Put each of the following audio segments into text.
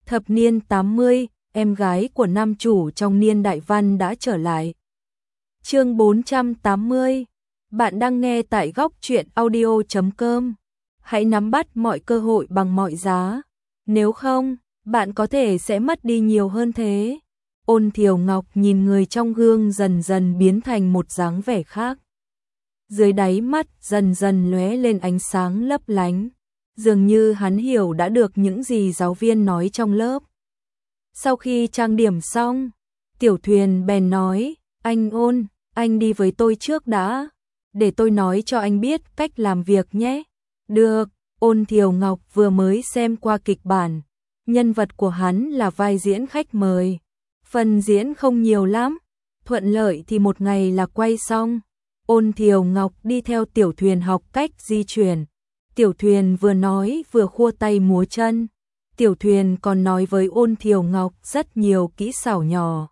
Thập niên 80, em gái của nam chủ trong niên đại văn đã trở lại. Chương 480. Bạn đang nghe tại góc truyện audio.com. Hãy nắm bắt mọi cơ hội bằng mọi giá. Nếu không, bạn có thể sẽ mất đi nhiều hơn thế. Ôn Thiều Ngọc nhìn người trong gương dần dần biến thành một dáng vẻ khác. Dưới đáy mắt dần dần lóe lên ánh sáng lấp lánh. Dường như hắn hiểu đã được những gì giáo viên nói trong lớp. Sau khi trang điểm xong, Tiểu Thuyền bèn nói, anh Ôn, anh đi với tôi trước đã, để tôi nói cho anh biết cách làm việc nhé. Được, Ôn Thiều Ngọc vừa mới xem qua kịch bản, nhân vật của hắn là vai diễn khách mời. Phần diễn không nhiều lắm, thuận lợi thì một ngày là quay xong. Ôn Thiều Ngọc đi theo Tiểu Thuyền học cách di chuyển. Tiểu Thuyền vừa nói vừa khua tay múa chân. Tiểu Thuyền còn nói với Ôn Thiều Ngọc rất nhiều kỹ xảo nhỏ.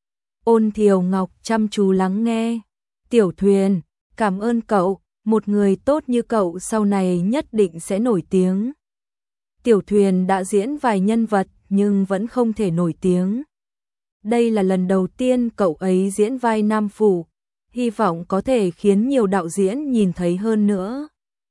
Ôn Thiều Ngọc chăm chú lắng nghe. Tiểu Thuyền, cảm ơn cậu, một người tốt như cậu sau này nhất định sẽ nổi tiếng. Tiểu Thuyền đã diễn vài nhân vật nhưng vẫn không thể nổi tiếng. Đây là lần đầu tiên cậu ấy diễn vai nam phụ, hy vọng có thể khiến nhiều đạo diễn nhìn thấy hơn nữa.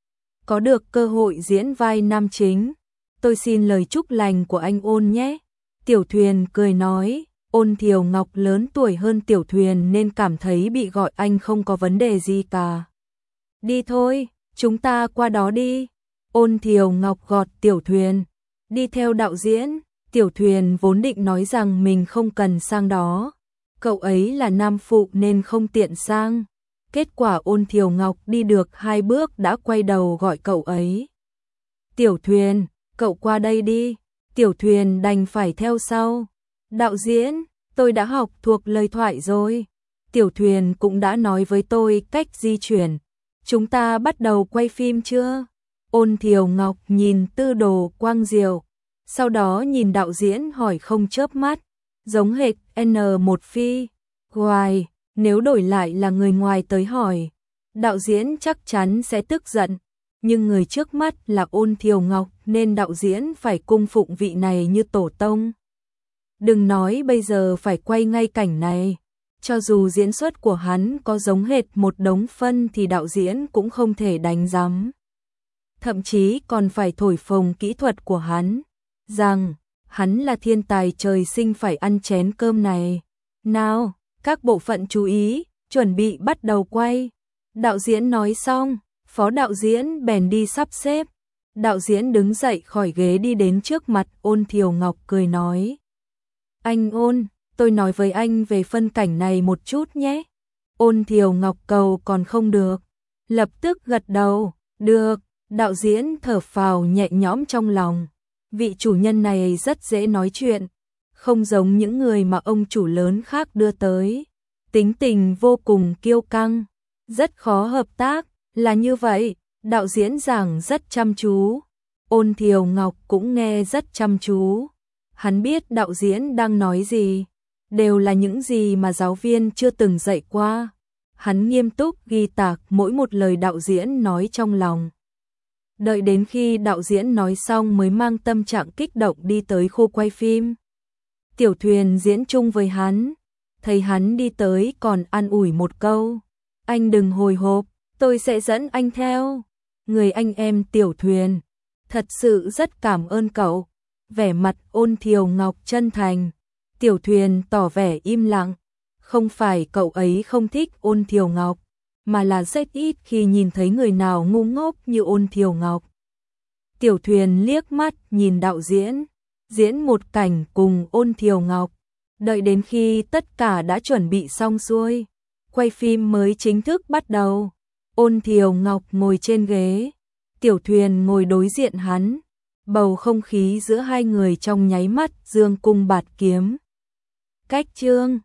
Có được cơ hội diễn vai nam chính, tôi xin lời chúc lành của anh Ôn nhé. Tiểu Thuyền cười nói, Ôn Thiều Ngọc lớn tuổi hơn Tiểu Thuyền nên cảm thấy bị gọi anh không có vấn đề gì cả. Đi thôi, chúng ta qua đó đi. Ôn Thiều Ngọc gọt Tiểu Thuyền. Đi theo đạo diễn. Tiểu Thuyền vốn định nói rằng mình không cần sang đó. Cậu ấy là nam phụ nên không tiện sang. Kết quả Ôn Thiều Ngọc đi được 2 bước đã quay đầu gọi cậu ấy. Tiểu Thuyền, cậu qua đây đi. Tiểu Thuyền đành phải theo sau. Đạo diễn, tôi đã học thuộc lời thoại rồi. Tiểu Thuyền cũng đã nói với tôi cách di chuyển. Chúng ta bắt đầu quay phim chưa? Ôn Thiều Ngọc nhìn Tư Đồ Quang Diệu, sau đó nhìn đạo diễn hỏi không chớp mắt, giống hệt N1 Phi. Hoài, nếu đổi lại là người ngoài tới hỏi, đạo diễn chắc chắn sẽ tức giận, nhưng người trước mắt là Ôn Thiều Ngọc nên đạo diễn phải cung phụng vị này như tổ tông. Đừng nói bây giờ phải quay ngay cảnh này, cho dù diễn xuất của hắn có giống hệt một đống phân thì đạo diễn cũng không thể đánh giám. Thậm chí còn phải thổi phồng kỹ thuật của hắn, rằng hắn là thiên tài trời sinh phải ăn chén cơm này. Nào, các bộ phận chú ý, chuẩn bị bắt đầu quay. Đạo diễn nói xong, phó đạo diễn bèn đi sắp xếp. Đạo diễn đứng dậy khỏi ghế đi đến trước mặt Ôn Thiều Ngọc cười nói. Anh Ôn, tôi nói với anh về phân cảnh này một chút nhé. Ôn Thiều Ngọc cầu còn không được. Lập tức gật đầu, được, đạo diễn thở phào nhẹ nhõm trong lòng. Vị chủ nhân này rất dễ nói chuyện, không giống những người mà ông chủ lớn khác đưa tới. Tính tình vô cùng kiêu căng, rất khó hợp tác, là như vậy, đạo diễn giảng rất chăm chú. Ôn Thiều Ngọc cũng nghe rất chăm chú. Hắn biết đạo diễn đang nói gì, đều là những gì mà giáo viên chưa từng dạy qua. Hắn nghiêm túc ghi tạc mỗi một lời đạo diễn nói trong lòng. Đợi đến khi đạo diễn nói xong mới mang tâm trạng kích động đi tới khu quay phim. Tiểu Thuyền diễn chung với hắn, thấy hắn đi tới còn an ủi một câu. Anh đừng hồi hộp, tôi sẽ dẫn anh theo. Người anh em Tiểu Thuyền, thật sự rất cảm ơn cậu. Vẻ mặt Ôn Thiều Ngọc chân thành. Tiểu Thuyền tỏ vẻ im lặng. Không phải cậu ấy không thích Ôn Thiều Ngọc, mà là rất ít khi nhìn thấy người nào ngu ngốc như Ôn Thiều Ngọc. Tiểu Thuyền liếc mắt nhìn đạo diễn, diễn một cảnh cùng Ôn Thiều Ngọc. Đợi đến khi tất cả đã chuẩn bị xong xuôi, quay phim mới chính thức bắt đầu. Ôn Thiều Ngọc ngồi trên ghế, Tiểu Thuyền ngồi đối diện hắn. Bầu không khí giữa hai người trong nháy mắt dương cung bạt kiếm. Cách chương